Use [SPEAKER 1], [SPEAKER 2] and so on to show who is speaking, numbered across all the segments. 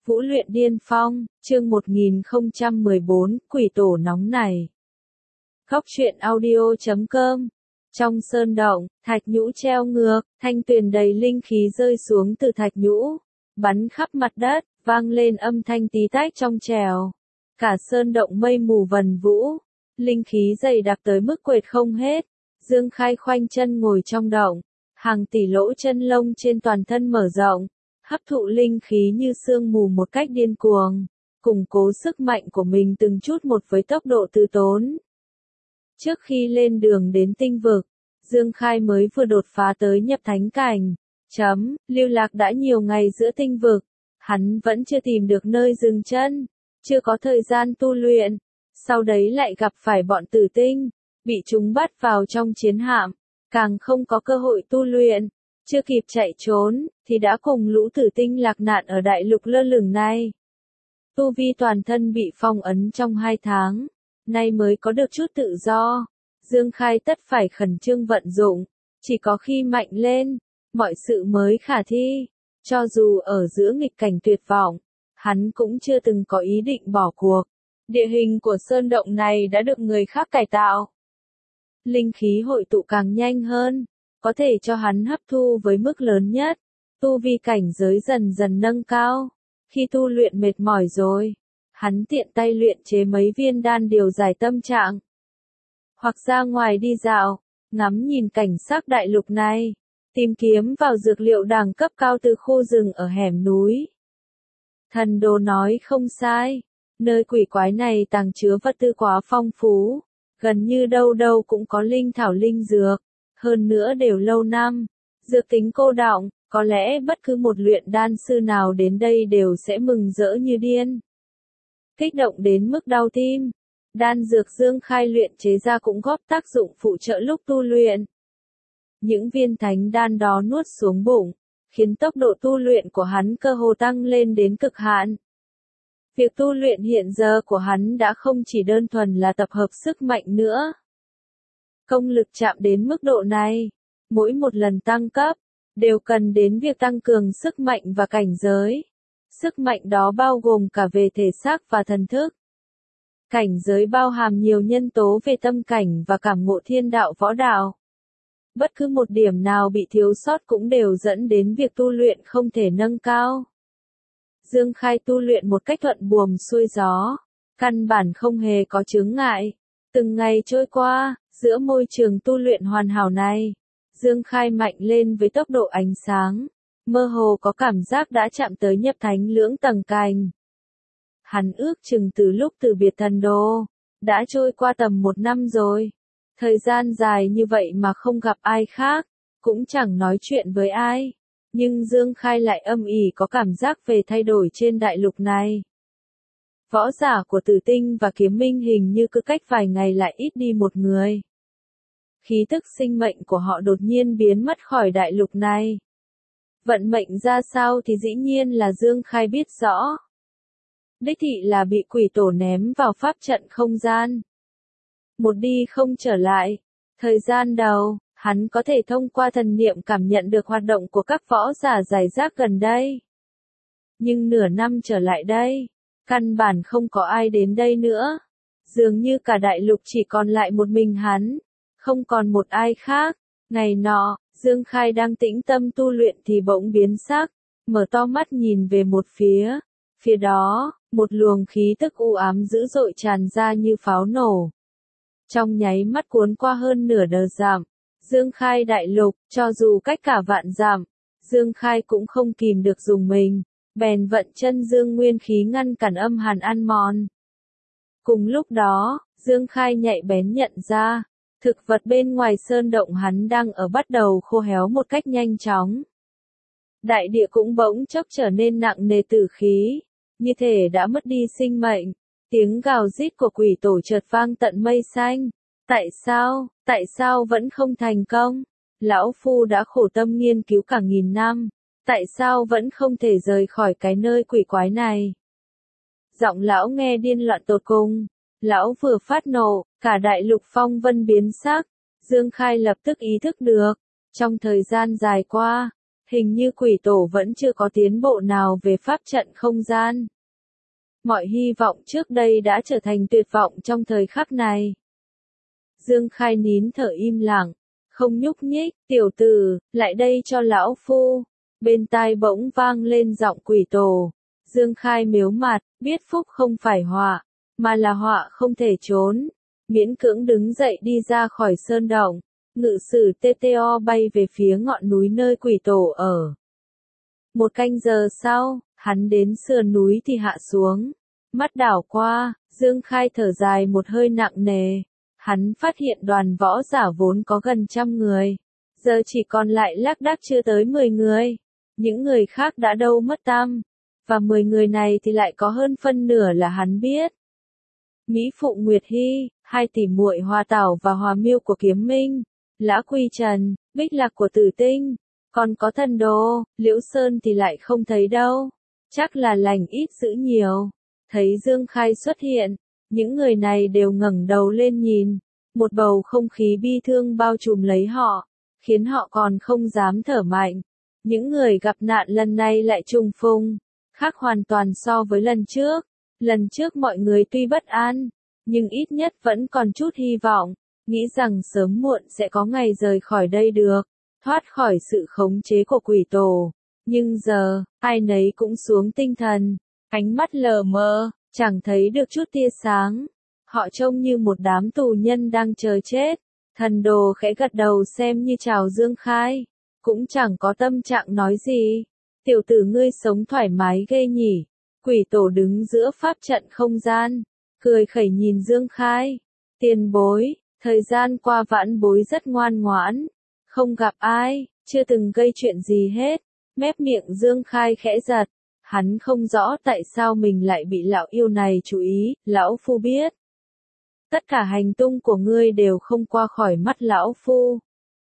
[SPEAKER 1] Vũ luyện điên phong, chương 1014, quỷ tổ nóng này. Góc truyện audio.com. Trong sơn động, thạch nhũ treo ngược, thanh tuyền đầy linh khí rơi xuống từ thạch nhũ, bắn khắp mặt đất, vang lên âm thanh tí tách trong trèo. Cả sơn động mây mù vần vũ, linh khí dày đặc tới mức quệt không hết. Dương Khai khoanh chân ngồi trong động, hàng tỷ lỗ chân lông trên toàn thân mở rộng, hấp thụ linh khí như sương mù một cách điên cuồng, củng cố sức mạnh của mình từng chút một với tốc độ từ tốn. Trước khi lên đường đến tinh vực, Dương Khai mới vừa đột phá tới nhập thánh cảnh. Lưu lạc đã nhiều ngày giữa tinh vực, hắn vẫn chưa tìm được nơi dừng chân, chưa có thời gian tu luyện. Sau đấy lại gặp phải bọn tử tinh, bị chúng bắt vào trong chiến hạm, càng không có cơ hội tu luyện. Chưa kịp chạy trốn, thì đã cùng lũ tử tinh lạc nạn ở đại lục lơ lửng này. Tu vi toàn thân bị phong ấn trong 2 tháng, nay mới có được chút tự do. Dương Khai tất phải khẩn trương vận dụng, chỉ có khi mạnh lên, mọi sự mới khả thi. Cho dù ở giữa nghịch cảnh tuyệt vọng, hắn cũng chưa từng có ý định bỏ cuộc. Địa hình của sơn động này đã được người khác cải tạo. Linh khí hội tụ càng nhanh hơn, có thể cho hắn hấp thu với mức lớn nhất. Tu vi cảnh giới dần dần nâng cao. Khi tu luyện mệt mỏi rồi, hắn tiện tay luyện chế mấy viên đan điều giải tâm trạng. Hoặc ra ngoài đi dạo, ngắm nhìn cảnh sắc đại lục này, tìm kiếm vào dược liệu đẳng cấp cao từ khu rừng ở hẻm núi. Thần đồ nói không sai, nơi quỷ quái này tàng chứa vật tư quá phong phú, gần như đâu đâu cũng có linh thảo linh dược, hơn nữa đều lâu năm, dược tính cô đọng, có lẽ bất cứ một luyện đan sư nào đến đây đều sẽ mừng rỡ như điên. Kích động đến mức đau tim, đan dược Dương Khai luyện chế ra cũng góp tác dụng phụ trợ lúc tu luyện. Những viên thánh đan đó nuốt xuống bụng, khiến tốc độ tu luyện của hắn cơ hồ tăng lên đến cực hạn. Việc tu luyện hiện giờ của hắn đã không chỉ đơn thuần là tập hợp sức mạnh nữa. Công lực chạm đến mức độ này, mỗi một lần tăng cấp, đều cần đến việc tăng cường sức mạnh và cảnh giới. Sức mạnh đó bao gồm cả về thể xác và thần thức. Cảnh giới bao hàm nhiều nhân tố về tâm cảnh và cảm ngộ thiên đạo võ đạo. Bất cứ một điểm nào bị thiếu sót cũng đều dẫn đến việc tu luyện không thể nâng cao. Dương Khai tu luyện một cách thuận buồm xuôi gió, căn bản không hề có chướng ngại. Từng ngày trôi qua, giữa môi trường tu luyện hoàn hảo này, Dương Khai mạnh lên với tốc độ ánh sáng, mơ hồ có cảm giác đã chạm tới nhập thánh lưỡng tầng cảnh. Hắn ước chừng từ lúc từ biệt thần đồ, đã trôi qua tầm 1 năm rồi. Thời gian dài như vậy mà không gặp ai khác, cũng chẳng nói chuyện với ai. Nhưng Dương Khai lại âm ỉ có cảm giác về thay đổi trên đại lục này. Võ giả của Tử Tinh và Kiếm Minh hình như cứ cách vài ngày lại ít đi một người. Khí tức sinh mệnh của họ đột nhiên biến mất khỏi đại lục này. Vận mệnh ra sao thì dĩ nhiên là Dương Khai biết rõ. Đích thị là bị quỷ tổ ném vào pháp trận không gian. Một đi không trở lại. Thời gian đầu, hắn có thể thông qua thần niệm cảm nhận được hoạt động của các võ giả rải rác gần đây. Nhưng nửa năm trở lại đây, căn bản không có ai đến đây nữa. Dường như cả đại lục chỉ còn lại một mình hắn, không còn một ai khác. Ngày nọ, Dương Khai đang tĩnh tâm tu luyện thì bỗng biến sắc, mở to mắt nhìn về một phía. Phía đó, một luồng khí tức u ám dữ dội tràn ra như pháo nổ. Trong nháy mắt cuốn qua hơn nửa đờ dặm, Dương Khai đại lục, cho dù cách cả vạn dặm, Dương Khai cũng không kìm được dùng mình, bèn vận chân dương nguyên khí ngăn cản âm hàn ăn mòn. Cùng lúc đó, Dương Khai nhạy bén nhận ra, thực vật bên ngoài sơn động hắn đang ở bắt đầu khô héo một cách nhanh chóng. Đại địa cũng bỗng chốc trở nên nặng nề tử khí, như thể đã mất đi sinh mệnh. Tiếng gào rít của quỷ tổ chợt vang tận mây xanh. Tại sao vẫn không thành công? Lão Phu đã khổ tâm nghiên cứu cả 1000 năm. Tại sao vẫn không thể rời khỏi cái nơi quỷ quái này? Giọng lão nghe điên loạn tột cùng. Lão vừa phát nộ, cả đại lục phong vân biến sắc. Dương Khai lập tức ý thức được. Trong thời gian dài qua, Hình như quỷ tổ vẫn chưa có tiến bộ nào về pháp trận không gian. Mọi hy vọng trước đây đã trở thành tuyệt vọng trong thời khắc này. Dương Khai nín thở im lặng, không nhúc nhích, tiểu tử, lại đây cho lão phu. Bên tai bỗng vang lên giọng quỷ tổ. Dương Khai mếu mặt, biết phúc không phải họa, mà là họa không thể trốn. Miễn cưỡng đứng dậy đi ra khỏi sơn động, ngự sử TTO bay về phía ngọn núi nơi quỷ tổ ở. 1 canh giờ sau, hắn đến sườn núi thì hạ xuống. Mắt đảo qua, Dương Khai thở dài một hơi nặng nề. Hắn phát hiện đoàn võ giả vốn có gần 100 người. Giờ chỉ còn lại lác đác chưa tới 10 người. Những người khác đã đâu mất tăm. Và 10 người này thì lại có hơn phân nửa là hắn biết. Mỹ Phụ Nguyệt Hy, 2 tỷ muội Hoa Tảo và Hòa Miêu của Kiếm Minh, Lã Quy Trần, Bích Lạc của Tử Tinh, còn có Thần Đồ, Liễu Sơn thì lại không thấy đâu. Chắc là lành ít dữ nhiều. Thấy Dương Khai xuất hiện, những người này đều ngẩng đầu lên nhìn. Một bầu không khí bi thương bao trùm lấy họ, khiến họ còn không dám thở mạnh. Những người gặp nạn lần này lại trùng phùng, khác hoàn toàn so với lần trước. Lần trước mọi người tuy bất an, nhưng ít nhất vẫn còn chút hy vọng, nghĩ rằng sớm muộn sẽ có ngày rời khỏi đây được, thoát khỏi sự khống chế của quỷ tổ. Nhưng giờ, ai nấy cũng xuống tinh thần, ánh mắt lờ mờ, chẳng thấy được chút tia sáng. Họ trông như một đám tù nhân đang chờ chết. Thần Đồ khẽ gật đầu xem như chào Dương Khai, cũng chẳng có tâm trạng nói gì. Tiểu tử ngươi sống thoải mái ghê nhỉ. Quỷ tổ đứng giữa pháp trận không gian, cười khẩy nhìn Dương Khai. Tiền bối, thời gian qua vãn bối rất ngoan ngoãn, không gặp ai, chưa từng gây chuyện gì hết. Mép miệng Dương Khai khẽ giật, hắn không rõ tại sao mình lại bị lão yêu này chú ý. Lão phu biết, tất cả hành tung của ngươi đều không qua khỏi mắt lão phu.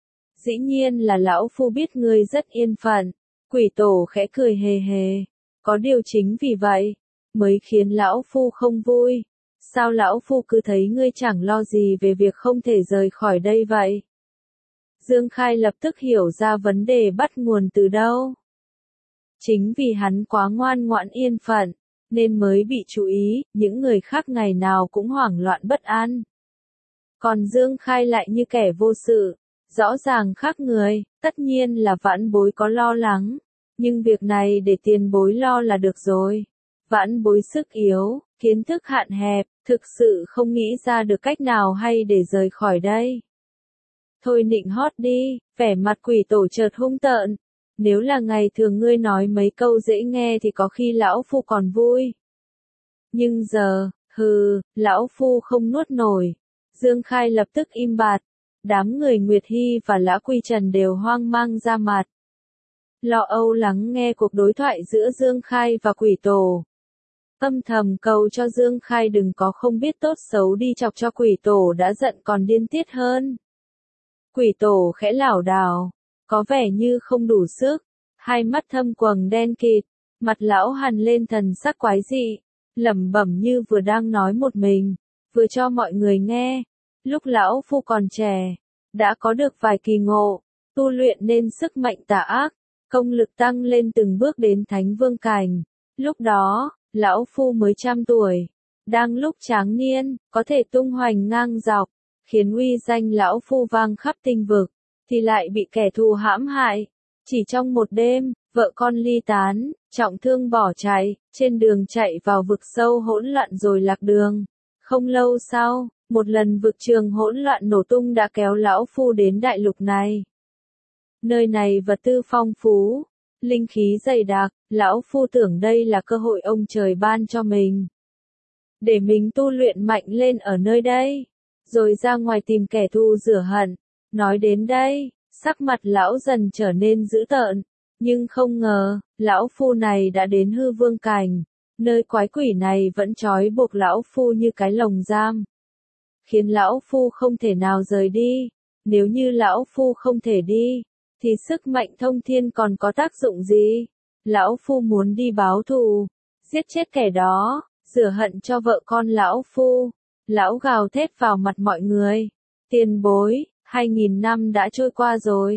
[SPEAKER 1] Dĩ nhiên là lão phu biết ngươi rất yên phận. Quỷ tổ khẽ cười hề hề. Có điều chính vì vậy, mới khiến lão phu không vui. Sao lão phu cứ thấy ngươi chẳng lo gì về việc không thể rời khỏi đây vậy? Dương Khai lập tức hiểu ra vấn đề bắt nguồn từ đâu. Chính vì hắn quá ngoan ngoãn yên phận, nên mới bị chú ý, những người khác ngày nào cũng hoảng loạn bất an. Còn Dương Khai lại như kẻ vô sự, rõ ràng khác người, tất nhiên là vãn bối có lo lắng. Nhưng việc này để tiền bối lo là được rồi. Vãn bối sức yếu, kiến thức hạn hẹp, thực sự không nghĩ ra được cách nào hay để rời khỏi đây. Thôi nịnh hót đi, vẻ mặt quỷ tổ chợt hung tợn. Nếu là ngày thường ngươi nói mấy câu dễ nghe thì có khi lão phu còn vui. Nhưng giờ, lão phu không nuốt nổi. Dương Khai lập tức im bặt. Đám người Nguyệt Hy và Lã Quy Trần đều hoang mang ra mặt. Lo âu lắng nghe cuộc đối thoại giữa Dương Khai và quỷ tổ. Âm thầm cầu cho Dương Khai đừng có không biết tốt xấu đi chọc cho quỷ tổ đã giận còn điên tiết hơn. Quỷ tổ khẽ lảo đảo, có vẻ như không đủ sức, hai mắt thâm quầng đen kịt, mặt lão hằn lên thần sắc quái dị, lẩm bẩm như vừa đang nói một mình, vừa cho mọi người nghe. Lúc lão phu còn trẻ, đã có được vài kỳ ngộ, tu luyện nên sức mạnh tà ác, công lực tăng lên từng bước đến Thánh Vương cảnh. Lúc đó, lão phu mới 100 tuổi, đang lúc tráng niên, có thể tung hoành ngang dọc, khiến uy danh lão phu vang khắp tinh vực, thì lại bị kẻ thù hãm hại. Chỉ trong một đêm, vợ con ly tán, trọng thương bỏ chạy, trên đường chạy vào vực sâu hỗn loạn rồi lạc đường. Không lâu sau, một lần vực trường hỗn loạn nổ tung đã kéo lão phu đến đại lục này. Nơi này vật tư phong phú, linh khí dày đặc, lão phu tưởng đây là cơ hội ông trời ban cho mình. Để mình tu luyện mạnh lên ở nơi đây, rồi ra ngoài tìm kẻ thù rửa hận. Nói đến đây, sắc mặt lão dần trở nên dữ tợn, nhưng không ngờ, lão phu này đã đến hư vương cảnh, nơi quái quỷ này vẫn trói buộc lão phu như cái lồng giam, khiến lão phu không thể nào rời đi. Nếu như lão phu không thể đi, thì sức mạnh thông thiên còn có tác dụng gì? Lão phu muốn đi báo thù, giết chết kẻ đó, rửa hận cho vợ con lão phu. Lão gào thét vào mặt mọi người. Tiền bối, 2000 năm đã trôi qua rồi,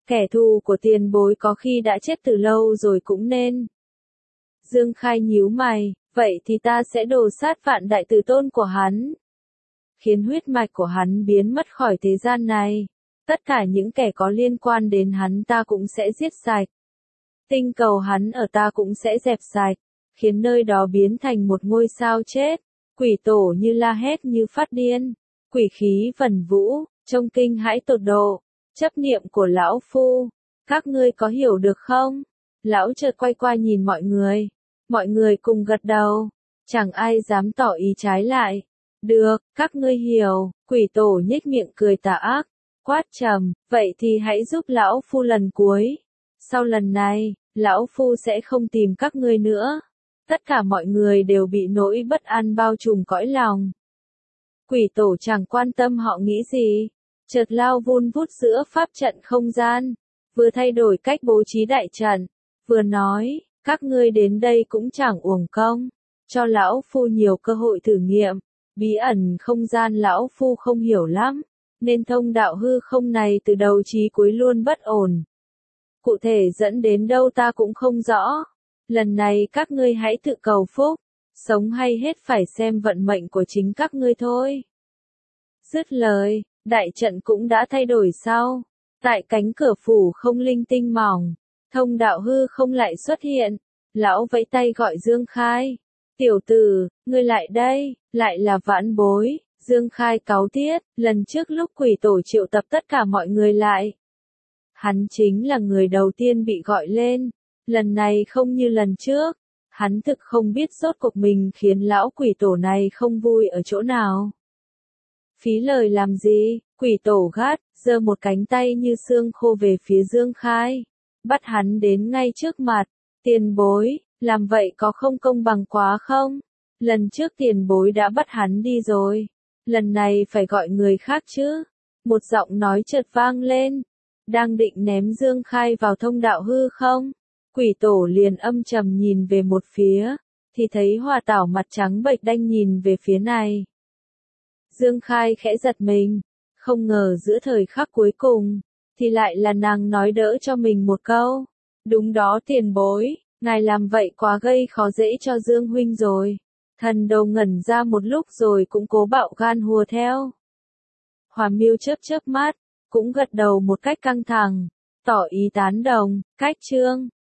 [SPEAKER 1] Kẻ thù của tiền bối có khi đã chết từ lâu rồi cũng nên. Dương Khai nhíu mày, vậy thì ta sẽ đồ sát vạn đại tử tôn của hắn. Khiến huyết mạch của hắn biến mất khỏi thế gian này. Tất cả những kẻ có liên quan đến hắn ta cũng sẽ giết sạch. Tinh cầu hắn ở ta cũng sẽ dẹp sạch. Khiến nơi đó biến thành một ngôi sao chết. Quỷ tổ như la hét như phát điên. Quỷ khí vần vũ, trông kinh hãi tột độ. Chấp niệm của lão phu. Các ngươi có hiểu được không? Lão chợt quay qua nhìn mọi người. Mọi người cùng gật đầu. Chẳng ai dám tỏ ý trái lại. Được, các ngươi hiểu. Quỷ tổ nhếch miệng cười tà ác. Quát trầm, vậy thì hãy giúp lão phu lần cuối. Sau lần này, lão phu sẽ không tìm các ngươi nữa. Tất cả mọi người đều bị nỗi bất an bao trùm cõi lòng. Quỷ tổ chẳng quan tâm họ nghĩ gì. Chợt lao vun vút giữa pháp trận không gian. Vừa thay đổi cách bố trí đại trận. Vừa nói, các ngươi đến đây cũng chẳng uổng công. Cho lão phu nhiều cơ hội thử nghiệm. Bí ẩn không gian lão phu không hiểu lắm. Nên thông đạo hư không này từ đầu chí cuối luôn bất ổn. Cụ thể dẫn đến đâu ta cũng không rõ. Lần này các ngươi hãy tự cầu phúc. Sống hay hết phải xem vận mệnh của chính các ngươi thôi. Dứt lời, đại trận cũng đã thay đổi sau. Tại cánh cửa phủ không linh tinh mỏng. Thông đạo hư không lại xuất hiện. Lão vẫy tay gọi Dương Khai. Tiểu tử, ngươi lại đây, lại là vãn bối. Dương Khai cáu tiết, lần trước lúc quỷ tổ triệu tập tất cả mọi người lại. Hắn chính là người đầu tiên bị gọi lên. Lần này không như lần trước. Hắn thực không biết rốt cuộc mình khiến lão quỷ tổ này không vui ở chỗ nào. Phí lời làm gì, quỷ tổ gắt, giơ một cánh tay như xương khô về phía Dương Khai. Bắt hắn đến ngay trước mặt. Tiền bối, làm vậy có không công bằng quá không? Lần trước tiền bối đã bắt hắn đi rồi. Lần này phải gọi người khác chứ. Một giọng nói chợt vang lên. Đang định ném Dương Khai vào thông đạo hư không? Quỷ tổ liền âm trầm nhìn về một phía. Thì thấy Hòa Tảo mặt trắng bệch đanh nhìn về phía này. Dương Khai khẽ giật mình. Không ngờ giữa thời khắc cuối cùng. Thì lại là nàng nói đỡ cho mình một câu. Đúng đó tiền bối. Ngài làm vậy quá gây khó dễ cho Dương huynh rồi. Thần đầu ngẩn ra một lúc rồi cũng cố bạo gan hùa theo. Hòa Miêu chớp mắt, cũng gật đầu một cách căng thẳng, tỏ ý tán đồng, cách chương.